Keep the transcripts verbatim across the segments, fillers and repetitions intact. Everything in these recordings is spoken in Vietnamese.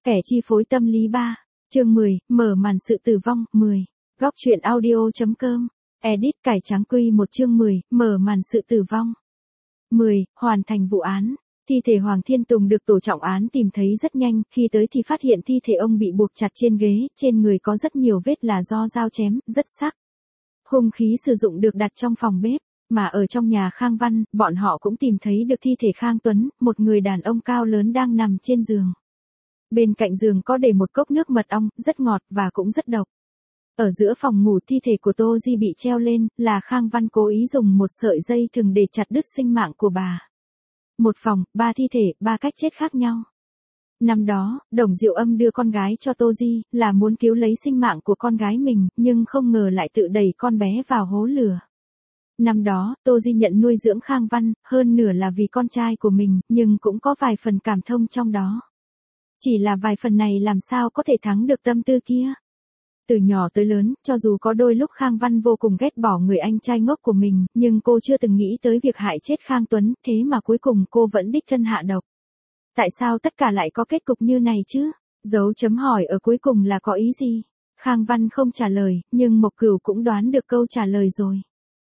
Kẻ chi phối tâm lý ba. Chương mười, mở màn sự tử vong. mười. Góc truyện audio.com. Edit cải trắng quy một chương mười, mở màn sự tử vong. mười. Hoàn thành vụ án. Thi thể Hoàng Thiên Tùng được tổ trọng án tìm thấy rất nhanh, khi tới thì phát hiện thi thể ông bị buộc chặt trên ghế, trên người có rất nhiều vết là do dao chém, rất sắc. Hung khí sử dụng được đặt trong phòng bếp, mà ở trong nhà Khang Văn, bọn họ cũng tìm thấy được thi thể Khang Tuấn, một người đàn ông cao lớn đang nằm trên giường. Bên cạnh giường có để một cốc nước mật ong, rất ngọt và cũng rất độc. Ở giữa phòng ngủ thi thể của Tô Di bị treo lên, là Khang Văn cố ý dùng một sợi dây thừng để chặt đứt sinh mạng của bà. Một phòng, ba thi thể, ba cách chết khác nhau. Năm đó, Đồng Diệu Âm đưa con gái cho Tô Di, là muốn cứu lấy sinh mạng của con gái mình, nhưng không ngờ lại tự đẩy con bé vào hố lửa. Năm đó, Tô Di nhận nuôi dưỡng Khang Văn, hơn nửa là vì con trai của mình, nhưng cũng có vài phần cảm thông trong đó. Chỉ là vài phần này làm sao có thể thắng được tâm tư kia. Từ nhỏ tới lớn, cho dù có đôi lúc Khang Văn vô cùng ghét bỏ người anh trai ngốc của mình, nhưng cô chưa từng nghĩ tới việc hại chết Khang Tuấn, thế mà cuối cùng cô vẫn đích thân hạ độc. Tại sao tất cả lại có kết cục như này chứ? Dấu chấm hỏi ở cuối cùng là có ý gì? Khang Văn không trả lời, nhưng Mộc Cửu cũng đoán được câu trả lời rồi.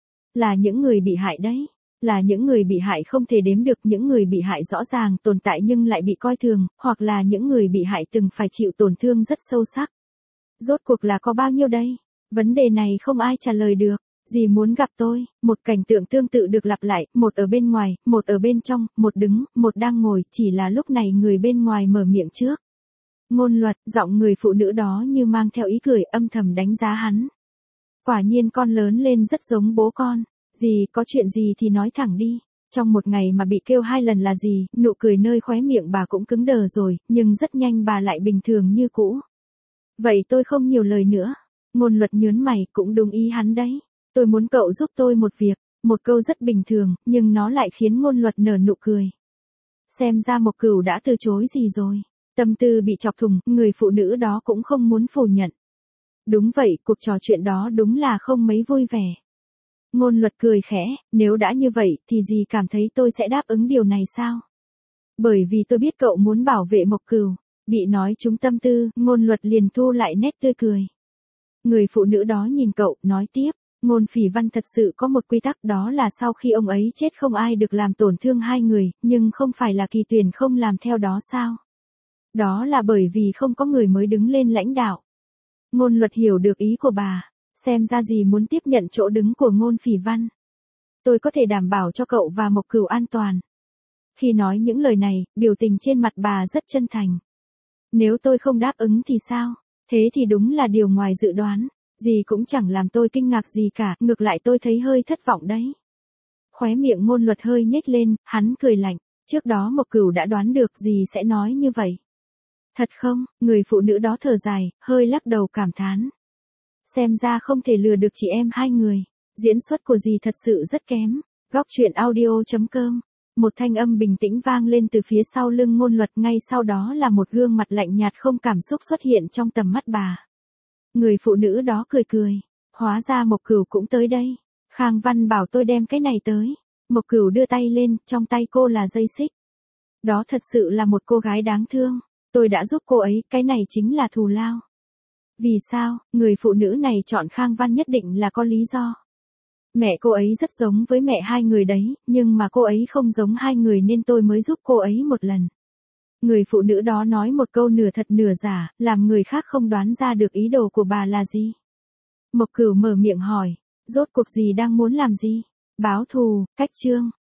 Là những người bị hại đấy. Là những người bị hại không thể đếm được, những người bị hại rõ ràng tồn tại nhưng lại bị coi thường, hoặc là những người bị hại từng phải chịu tổn thương rất sâu sắc. Rốt cuộc là có bao nhiêu đây? Vấn đề này không ai trả lời được. Dì muốn gặp tôi, một cảnh tượng tương tự được lặp lại, một ở bên ngoài, một ở bên trong, một đứng, một đang ngồi, chỉ là lúc này người bên ngoài mở miệng trước. Ngôn Luật, giọng người phụ nữ đó như mang theo ý cười, âm thầm đánh giá hắn. Quả nhiên con lớn lên rất giống bố con. Dì, có chuyện gì thì nói thẳng đi. Trong một ngày mà bị kêu hai lần là gì, nụ cười nơi khóe miệng bà cũng cứng đờ rồi, nhưng rất nhanh bà lại bình thường như cũ. Vậy tôi không nhiều lời nữa. Ngôn Luật nhớn mày, cũng đúng ý hắn đấy. Tôi muốn cậu giúp tôi một việc. Một câu rất bình thường, nhưng nó lại khiến Ngôn Luật nở nụ cười. Xem ra Mộc Cửu đã từ chối gì rồi. Tâm tư bị chọc thủng, người phụ nữ đó cũng không muốn phủ nhận. Đúng vậy, cuộc trò chuyện đó đúng là không mấy vui vẻ. Ngôn Luật cười khẽ, nếu đã như vậy thì dì cảm thấy tôi sẽ đáp ứng điều này sao? Bởi vì tôi biết cậu muốn bảo vệ Mộc Cửu. Bị nói trúng tâm tư, Ngôn Luật liền thu lại nét tươi cười. Người phụ nữ đó nhìn cậu, nói tiếp, Ngôn Phỉ Văn thật sự có một quy tắc, đó là sau khi ông ấy chết không ai được làm tổn thương hai người, nhưng không phải là Kỳ Tuyển không làm theo đó sao? Đó là bởi vì không có người mới đứng lên lãnh đạo. Ngôn Luật hiểu được ý của bà. Xem ra dì muốn tiếp nhận chỗ đứng của Ngôn Phỉ Văn. Tôi có thể đảm bảo cho cậu và Mộc Cửu an toàn. Khi nói những lời này, biểu tình trên mặt bà rất chân thành. Nếu tôi không đáp ứng thì sao? Thế thì đúng là điều ngoài dự đoán. Dì cũng chẳng làm tôi kinh ngạc gì cả, ngược lại tôi thấy hơi thất vọng đấy. Khóe miệng Ngôn Luật hơi nhếch lên, hắn cười lạnh. Trước đó Mộc Cửu đã đoán được dì sẽ nói như vậy. Thật không? Người phụ nữ đó thở dài, hơi lắc đầu cảm thán. Xem ra không thể lừa được chị em hai người. Diễn xuất của dì thật sự rất kém. Góc truyện audio.com. Một thanh âm bình tĩnh vang lên từ phía sau lưng Ngôn Luật, ngay sau đó là một gương mặt lạnh nhạt không cảm xúc xuất hiện trong tầm mắt bà. Người phụ nữ đó cười cười. Hóa ra Mộc Cửu cũng tới đây. Khang Văn bảo tôi đem cái này tới. Mộc Cửu đưa tay lên, trong tay cô là dây xích. Đó thật sự là một cô gái đáng thương. Tôi đã giúp cô ấy, cái này chính là thù lao. Vì sao, người phụ nữ này chọn Khang Văn nhất định là có lý do. Mẹ cô ấy rất giống với mẹ hai người đấy, nhưng mà cô ấy không giống hai người nên tôi mới giúp cô ấy một lần. Người phụ nữ đó nói một câu nửa thật nửa giả, làm người khác không đoán ra được ý đồ của bà là gì. Mộc Cửu mở miệng hỏi, rốt cuộc gì đang muốn làm gì? Báo thù, cách chương.